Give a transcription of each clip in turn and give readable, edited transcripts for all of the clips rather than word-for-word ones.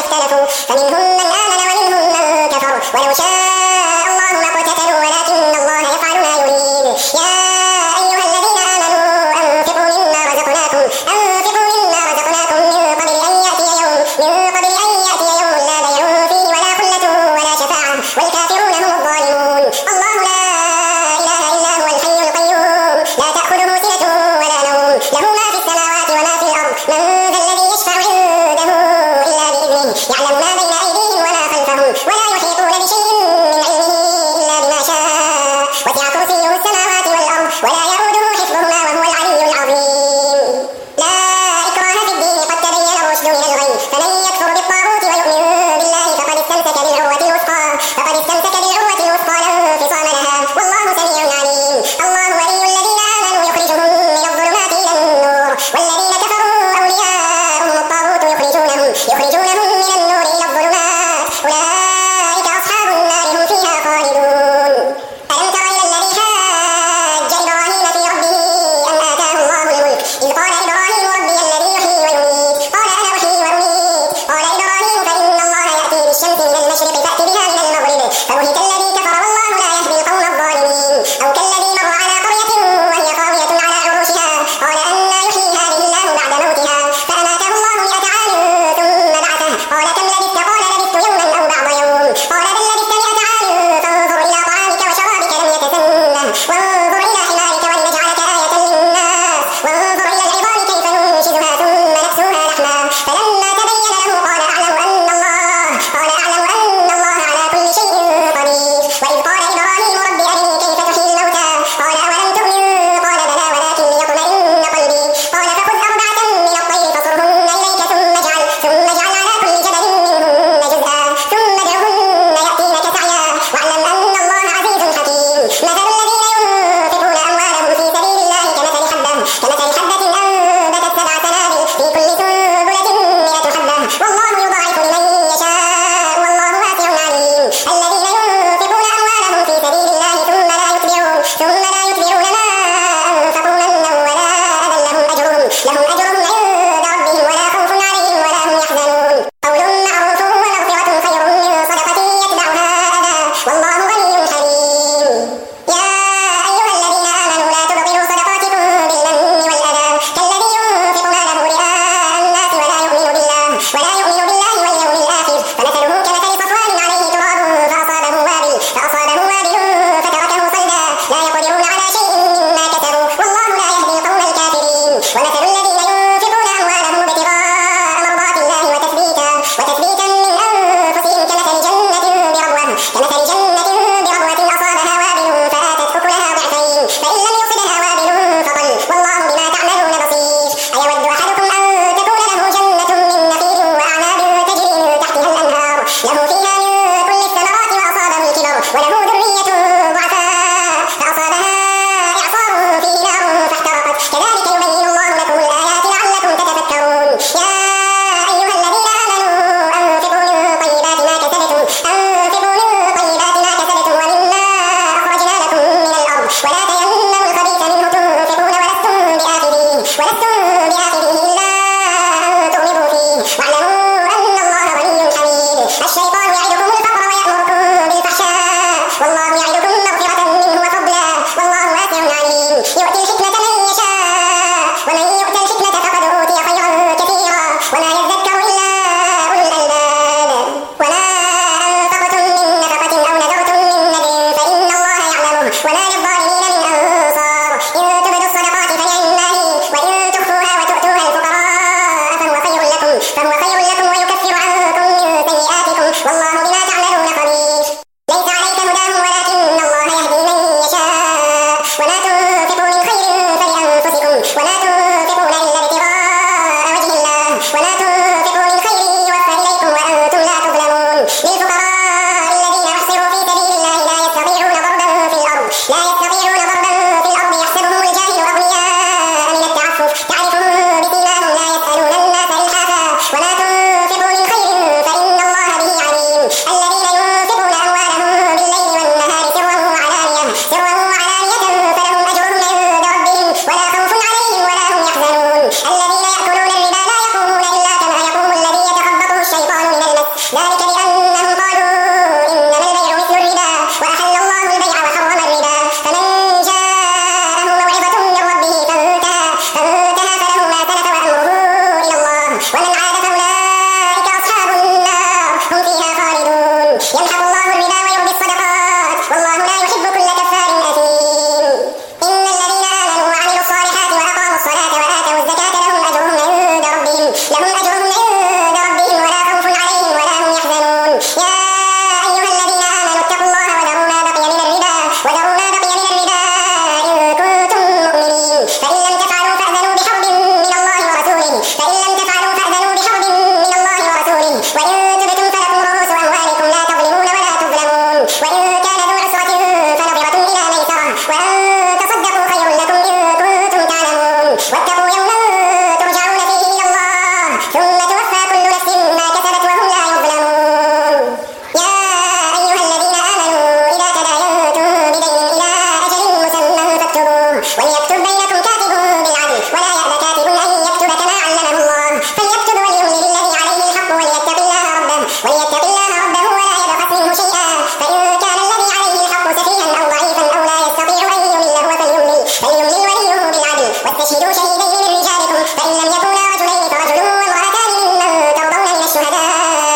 اختلفوا فمنهم من آمن ومنهم من كفر ولو شاء الله ما اقتتلوا ولكن الله يفعل ما يريد. يا أيها الذين آمنوا أنفقوا مما رزقناكم من قبل أن يأتي يوم لا بيع فيه ولا خلة ولا شفاعة والكافرون هم الظالمون. الله لا إله إلا هو الحي القيوم لا تأخذه سنة ولا نوم له ما في السماوات وما في الأرض من ذا الذي يشفع عنده إلا بإذنه يعلم ما بين أيديهم وما خلفهم ولا يحيطون بشيء من علمه إلا بما شاء وسع كرسيه السماوات والأرض ولا يؤوده حفظهما وهو العلي العظيم. لا إكراه في الدين قد تبين الرشد من الغي فمن يكفر بالطاغوت ويؤمن بالله فقد استمسك بالعروة الوثقى لا انفصام لها والله سميع عليم. الله ولي الذين آمنوا يخرجهم من الظلمات إلى النور والذين كفروا أولياءهم الطاغوت يخرجونهم من النور إلى الظلمات أولئك أصحاب النار هم فيها خالدون. ألم تر إلى الذي حاج إبراهيم في ربه أن آتاه الله الملك إذ قال إبراهيم ربي الذي يحيي ويميت قال أنا أحيي وأميت قال إبراهيم فإن الله يأتي بالشمس من المشرق فأت بها من المغرب فبهت الذي كفر والله لا يهدي القوم الظالمين. أو كالذي مر على قرية وهي خاوية على عروشها قال أنى يحيي هذه الله بعد موتها فأماته الله 100 عام ثم بعثه ذلك بأنهم قالوا إنما البيع مثل الربا وأحل الله البيع وحرم الربا فمن جاءه موعظة من ربه فانتهى فله ما سلف وأمره إلى الله ومن عاد فأولئك أصحاب النار هم فيها خالدون يمحق الله الربا ويربي الصدقات والله لا يحب كل كفار أثيم إن الذين آمنوا وعملوا الصالحات وأقاموا الصلاة وآتوا الزكاة لهم أجرهم عند ربهم ولا خوف عليهم ولا هم يحزنون يا أيها الذين آمنوا اتقوا الله وذروا ما بقي من الربا إن كنتم مؤمنين فإن لم تفعلوا فأذنوا بحرب من الله ورسوله وإن تبتم فلكم رؤوس أموالكم لا تظلمون ولا تظلمون وإن كان ذو عسرة فنظرة إلى ميسرة وأن تصدقوا خير لكم إن كنتم تعلمون واتقوا يوما ترجعون فيه إلى الله ثم توفى كل نفس ما كسبت وهم لا يظلمون يا أيها الذين آمنوا إذا تداينتم بدين إلى أجل مسمى فاكتبوه وليكتب بينكم كاتب بالعدل ولا يأب كاتب أن يكتب كما علمه الله فليكتب وليملل الذي عليه الحق وليتق الله ربه ولا يبخس منه شيئا فإن كان الذي عليه الحق سفيها أو ضعيفا أو لا يستطيع أن يمل فليملل وليه بالعدل واستشهدوا شهيدين من رجالكم فإن لم يكونا رجلين فرجل وامرأتان ممن ترضون من الشهداء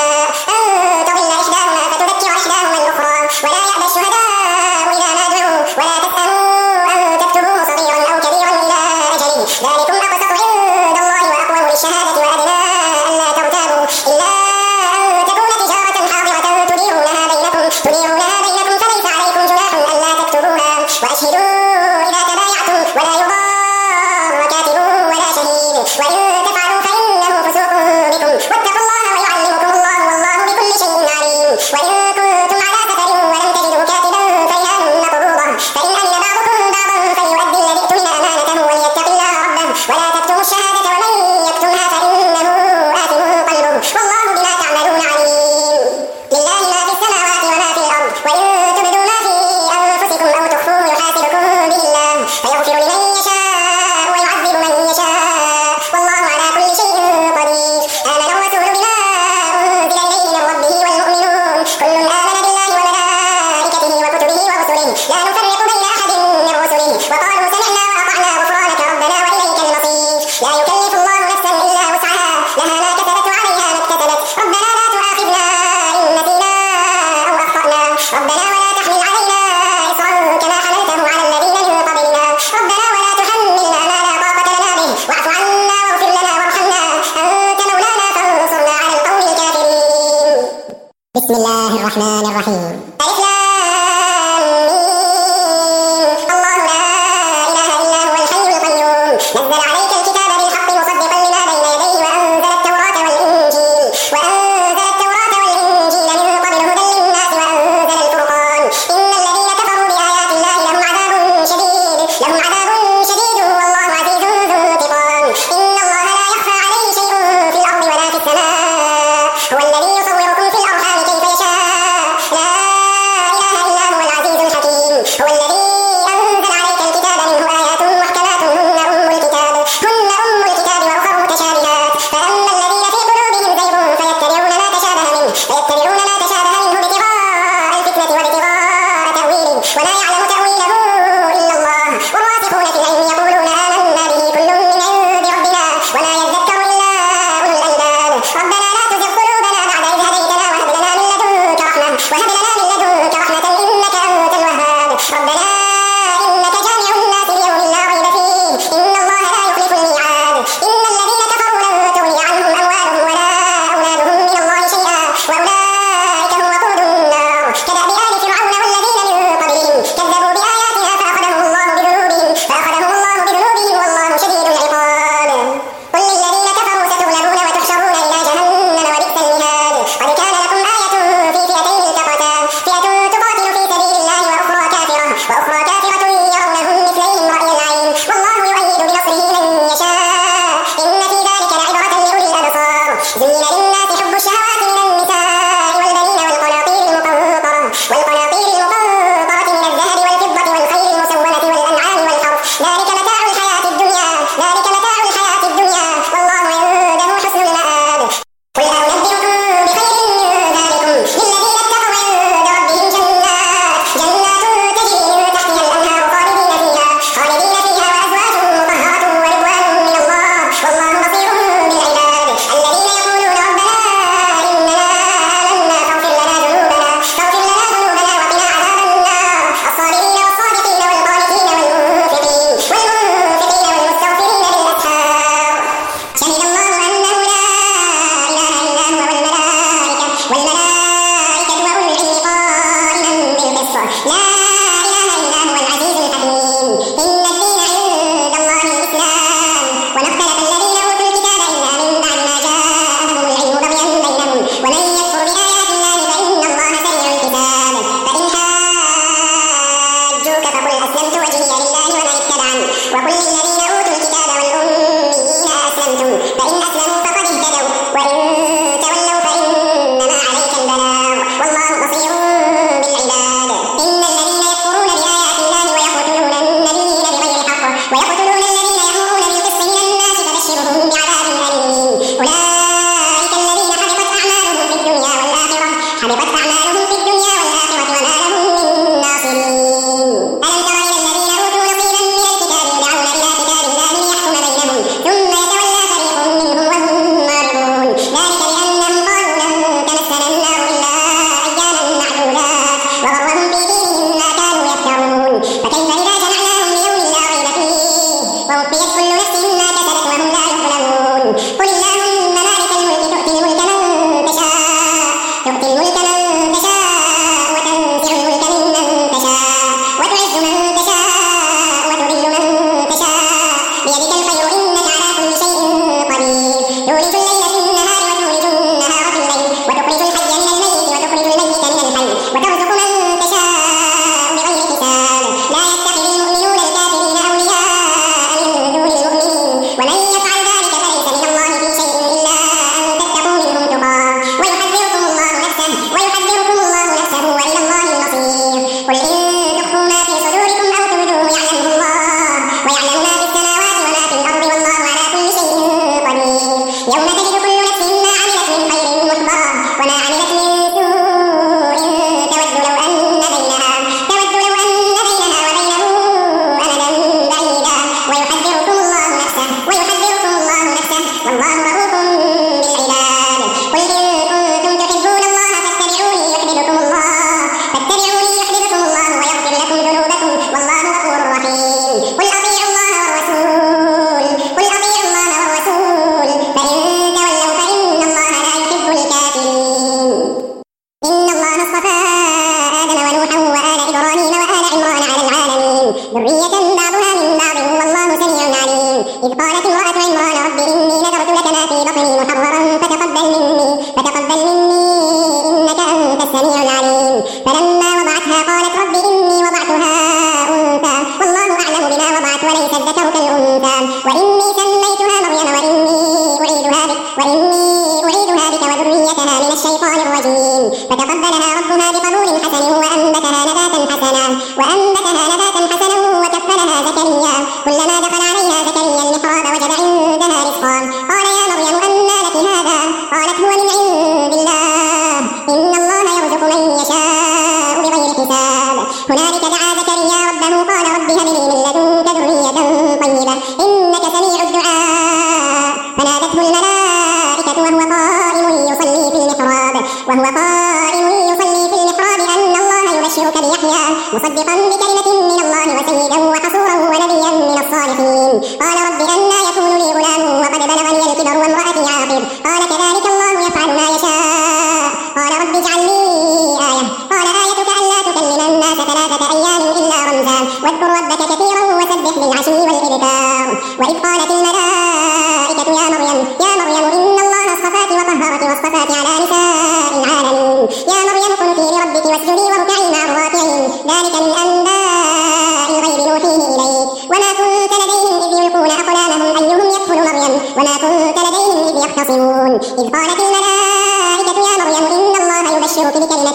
أن تضل إحداهما فتذكر إحداهما الأخرى ولا يأبى الشهداء إذا ما دعوا ولا تسأموا أن تكتبوه صغيرا أو كبيرا إلى أجله ذلكم أقسط عند الله وأقوم للشهادة وأدنى ألا ترتابوا إلا أن تكون تجارة حاضرة تديرونها بينكم فليس عليكم جناح ألا تكتبوها وأشهدوا إذا تبايعتم ولا يضار كاتب ولا شهيد وإن تفعلوا فإنه فسوق بكم واتقوا الله ويعلمكم الله والله بكل شيء عليم وإن كنتم على سفر ولم تجدوا كاتبا فإيمان مقبوضة فإن أمن بعضكم بعضا فليؤدي الذي اؤتمن أمانته وليتق الله ربه ولا تكتموا الشهادة ومن يكتمها فإنه آثم قلبه والله بما تعملون عليم لله ما في السماوات وما في الأرض وإن تبدوا ما في أنفسكم أو تخفوه يحاسبكم به الله فيغفر لمن يشاء ويعذب من يشاء والله على كل شيء قدير آمن الرسول بما أنزل إليه من ربه والمؤمنون كل آمن بالله وملائكته وكتبه ورسله لا نفرق بين أحد من رسله وقالوا سمعنا وأطعنا غفرانك ربنا وإليك المصير لا يكلف الله نفسا إلا وسعها لها ما كسبت وعليها ما اكتسبت ربنا لا تؤاخذنا إن نسينا أو أخطأنا ربنا ولا تحمل علينا إصرا كما حملته على الذين من قبلنا ربنا ولا تحملنا ما لا طاقة لنا به واعف عنا واغفر لنا وارحمنا أنت مولانا فانصرنا على القوم الكافرين بسم الله الرحمن الرحيم ألف لام ميم الله لا إله إلا هو الحي القيوم نزل عليك الكتاب بالحق مصدقا لما بين يديه وأنزل التوراة والإنجيل من قبل هدى للناس وأنزل الفرقان إن الذين كفروا بآيات الله لهم عذاب شديد والله عزيز ذو انتقام إن الله لا يخفى عليه شيء في الأرض ولا في السماء هو الذي يصوركم في الأرحام كيف يشاء لا إله إلا هو العزيز الحكيم هو الذي أنزل عليك الكتاب منه آيات محكمات هن أم الكتاب وأخر متشابهات فأما الذين في قلوبهم زيغ فيتبعون ما تشابه منه ابتغاء الفتنة وابتغاء تأويله وما يعلم تأويله إلا الله والراسخون في العلم يقولون آمنا به كل من عند ربنا وما يذكر إلا أولو الألباب ربنا لا تزغ قلوبنا بعد ذرية بعضها من بعض والله سميع عليم. إذ قالت امرأة عمران رب إني نذرت لك ما في بطني محررا فتقبل مني إنك أنت السميع العليم. فلما وضعتها قالت رب إني وضعتها أنثى والله أعلم بما وضعت وليس الذكر كالأنثى وإني سميتها مريم وإني أعيذها بك وذريتها من الشيطان الرجيم. فتقبلها ربها بقبول حسن وأنبتها نباتا حسنا وكفلها زكريا. كلما دخل عليها زكريا المحراب وجد عندها رزقا قال يا مريم أنى لك هذا قالت هو من عند الله إن الله يرزق من يشاء بغير حساب. هنالك دعا زكريا ربه قال رب هب لي من لدنك ذرية طيبة إنك سميع الدعاء. فنادته الملائكة وهو قائم يصلي في المحراب أن الله يبشرك بيحيى مصدقا بكلمة من الله وسيدا وحصورا ونبيا من الصالحين. قال رب أنى يكون لي غلام وقد بلغني الكبر وامرأتي عاقر قال كذلك الله يفعل ما يشاء. قال رب اجعل لي آية قال آيتك ألا تكلم الناس 3 أيام إلا رمزا واذكر ربك كثيرا وسبح بالعشي والإبكار. وإذ قالت الملائكة يا مريم إن الله اصطفاك وطهرك واصطفاك على نساء العالمين. يا مريم قنتي لربك واسجدي واركعي مع الراكعين. ذلك من أنباء الغيب نوحيه إليك وما كنت لديهم إذ يلقون أقلامهم أيهم يكفل مريم وما كنت لديهم إذ يختصمون. إذ قالت الملائكة يا مريم إن الله يبشرك بكلمة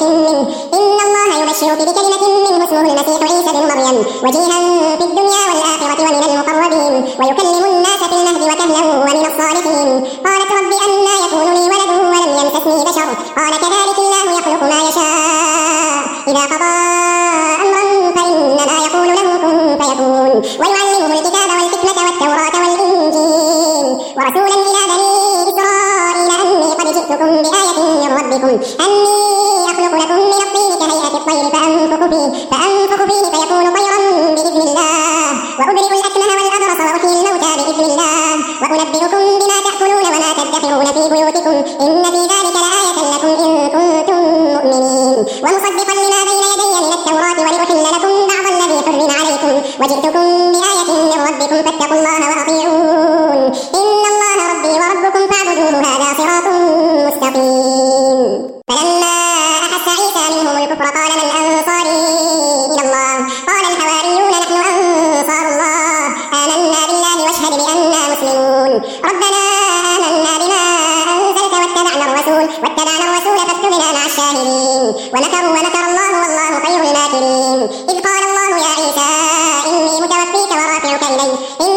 منه اسمه المسيح عيسى بن مريم وجيها في الدنيا والآخرة ومن المقربين ويكلم الناس في المهد وكهلا ومن الصالحين. قالت رب أنى يكون لي ولد ولم يمسسني بشر قال كذلك الله يخلق ما يشاء إذا قضى أمرا فإنما يقول له كن فيكون. ويعلمه الكتاب والحكمة والتوراة والإنجيل ورسولا إلى بني إسرائيل أني قد جئتكم بآية من ربكم أني أخلق لكم من الطين كهيئة الطير فأنفخ فيه فيكون طيرا بإذن الله وأبرئ الأكمه والأبرص وأحيي الموتى بإذن الله وأنبئكم بما تأكلون وما تدخرون في بيوتكم إن في ذلك لآية لكم إن كنتم مؤمنين. ومصدقا لما بين يدي من التوراة ولأحل لكم بعض الذي حرم عليكم وجئتكم بآية من ربكم فاتقوا الله وأطيعون إن الله ربي وربكم فاعبدوه هذا صراط مستقيم. فلما أحس عيسى منهم الكفر قال من أنصاري إلى الله قال الحواريون نحن أنصار الله آمنا بالله واشهد بأننا مسلمون. ربنا آمنا بما أنزلت واتبعنا الرسول فاكتبنا مع الشاهدين. ومكروا ومكر الله والله خير الماكرين. إذ قال الله يا عيسى إني متوفيك ورافعك إلي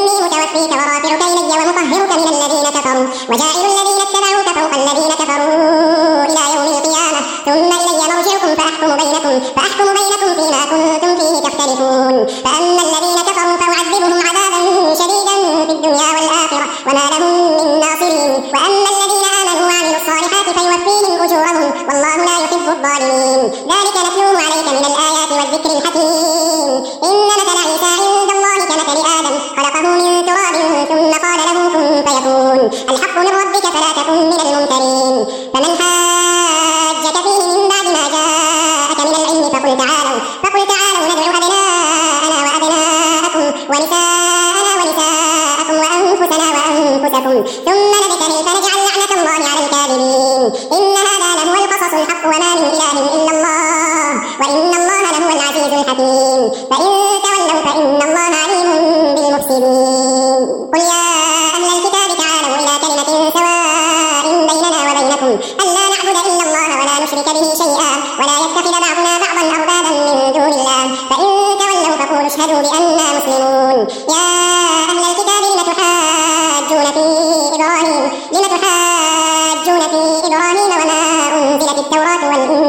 ومطهرك من الذين كفروا وجاعل الذين اتبعوك فوق الذين كفروا إلى يوم القيامة ثم إلي مرجعكم فأحكم بينكم فيما كنتم فيه تختلفون. فأما الذين كفروا فأعذبهم عذابا شديدا في الدنيا والآخرة وما لهم من ناصرين. وأما الذين آمنوا وعملوا الصالحات فيوفيهم أجورهم والله لا يحب الظالمين. ذلك نتلوه عليك من الآيات والذكر الحكيم. إن مثل عيسى عند الله كمثل آدم خلقه من تراب ثم قال له كن فيكون. الحق من ربك فلا تكن من الممترين. فمن حاجك فيه من بعد ما جاءك من العلم فقل تعالوا ندعو أبناءنا وأبناءكم ونساءنا ونساءكم وأنفسنا وأنفسكم ثم نبتهل فنجعل لعنة الله على الكاذبين. إن هذا لهو القصص الحق وما من إله إلا الله وإن الله لهو العزيز الحكيم. فإن تولوا فإن الله عليم بالمفسدين. قل يا أهل الكتاب تعالوا إلى كلمة سواء بيننا وبينكم ألا نعبد إلا الله ولا نشرك به شيئا ولا يتخذ بعضنا بعضا أربابا من دون الله فإن تولوا فقولوا اشهدوا بأننا مسلمون. يا أهل الكتاب لم تحاجون في إبراهيم وما أنزلت التوراة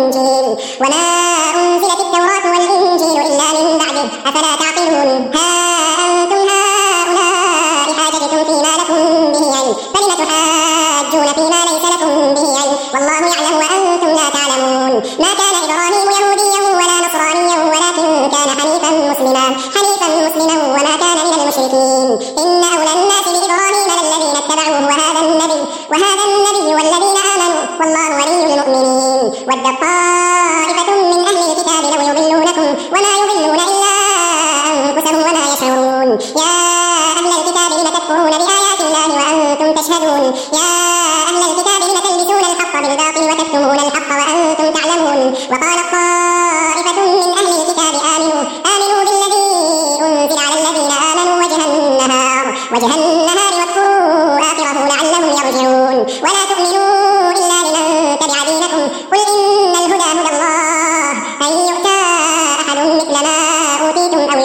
والإنجيل إلا من بعده أفلا تعقلون. ها أنتم هؤلاء حاججتم فيما لكم به علم فلم تحاجون فيما ليس لكم به علم والله يعلم وأنتم لا تعلمون. ما كان إبراهيم يهوديا ولا نصرانيا ولكن كان حنيفا مسلما وما كان من المشركين. إن أولى الناس بإبراهيم للذين اتبعوه وهذا النبي والذين آمنوا والله ولي المؤمنين. ود طائفة من أهل الكتاب لو يضلونكم وما يضلون إلا أنفسهم تشهدون يا أهل الكتاب لم تلبسون الحق بالباطل وتكتمون الحق وأنتم تعلمون وقالت طائفة من أهل الكتاب آمنوا بالذي أنزل على الذين آمنوا وجه النهار واكفروا آخره لعلهم يرجعون ولا تؤمنوا إلا لمن تبع دينكم قل إن الهدى هدى الله أن يؤتى أحد مثل ما أوتيتم أو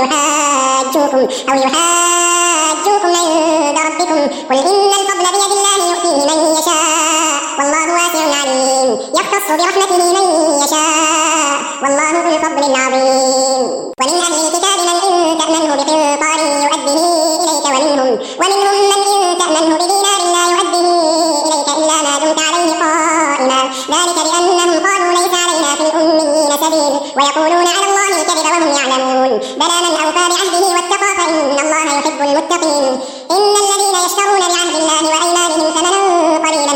يحاجوكم عند ربكم قل إن الفضل بيد الله يؤتيه من يشاء والله واسع عليم يختص برحمته من يشاء والله ذو الفضل العظيم ومن أهل الكتاب من إن تأمنه بقنطار يؤديه إليك ومنهم من إن تأمنه بدينار لا يؤديه إليك إلا ما دمت عليه قائما ذلك بأنهم قالوا ليس علينا في الأميين سبيل ويقولون على الله الكذب وهم يعلمون بلى من أوفى بعهده واتقى فإن الله يحب المتقين إن الذين يشترون بعهد الله وأيمانهم ثمنا قليلا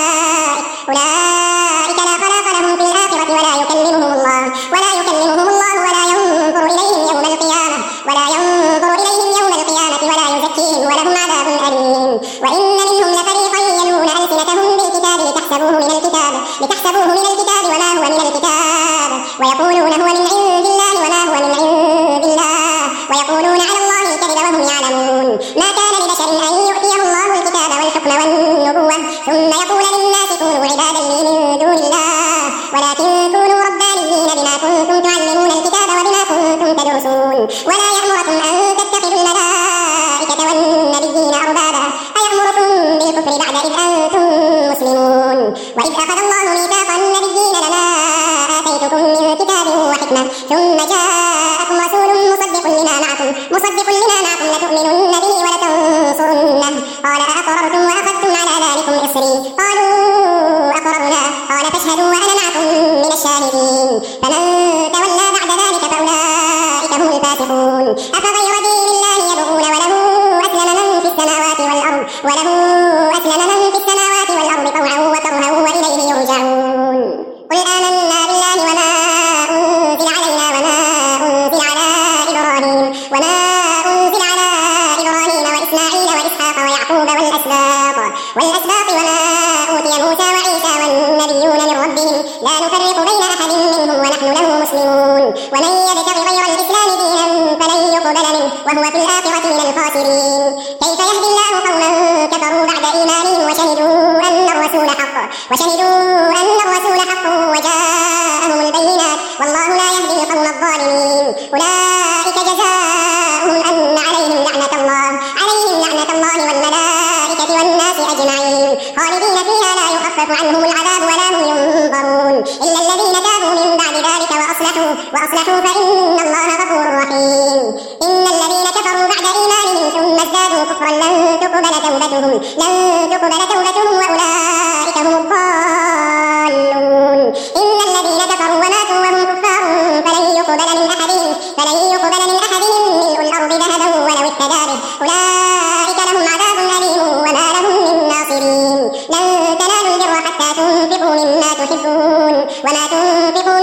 أولئك لا خلاق لهم في الآخرة ولا يكلمهم الله ولا ينظر إليهم يوم القيامة ولا يزكيهم ولهم عذاب أليم وإن منهم لفريقا يلون ألسنتهم بالكتاب لتحسبوه من الكتاب وما هو من الكتاب ويقولون هو من عند الله وما هو من عند الله ويقولون على الله الكذب وهم يعلمون ما كان لبشر أن يؤتيه الله الكتاب والحكم والنبوة ثم يقول للناس كونوا عبادا لي من دون الله ولكن كونوا ربانيين بما كنتم تعلمون الكتاب وبما كنتم تدرسون ولا يأمركم أن تتخذوا الملائكة والنبيين أربابا أيأمركم بالكفر بعد إذ أنتم مسلمون وإذ أخذ الله ميثاق النبيين لما آتيتكم من كتاب وحكمة ثم جاءكم رسول مصدق لما معكم لتؤمنن به ولتنصرنه قال أأقررتم وأخذتم على ذلكم إصري قالوا أقررنا قال فاشهدوا وأنا معكم من الشاهدين فمن تولى بعد ذلك فأولئك هم الفاسقون أفغير دين الله يبغون وله أسلم من في السماوات والأرض طوعا وكرها وإليه يرجعون قل آمنا بالله وما أنزل علينا وما أنزل على إبراهيم وإسماعيل وإسحاق ويعقوب والأسباط وما أوتي موسى وعيسى والنبيون من ربهم لا نفرق بين أحد منهم ونحن له مسلمون ومن يبتغ غير الإسلام دينا فلن يقبل منه وهو في الآخرة من الخاسرين كيف يهدي الله قوما كفروا بعد إيمانهم وشهدوا أن الرسول حق وجاءهم البينات والله لا يهدي القوم الظالمين أولئك جزاؤهم أن عليهم لعنة الله والملائكة والناس أجمعين خالدين فيها لا يخفف عنهم العذاب ولا هم ينظرون إلا الذين تابوا من بعد ذلك وأصلحوا فإن الله غفور رحيم إن الذين كفروا بعد إيمانهم ثم ازدادوا كفرا لن تقبل توبتهم وأولئك هم الضالون إن الذين كفروا وماتوا وهم كفار فلن يقبل من أحدهم ملء الأرض ذهبا ولو افتدى به أولئك لهم عذاب أليم وما لهم من ناصرين لن تنالوا البر حتى تنفقوا مما تحبون وما تنفقوا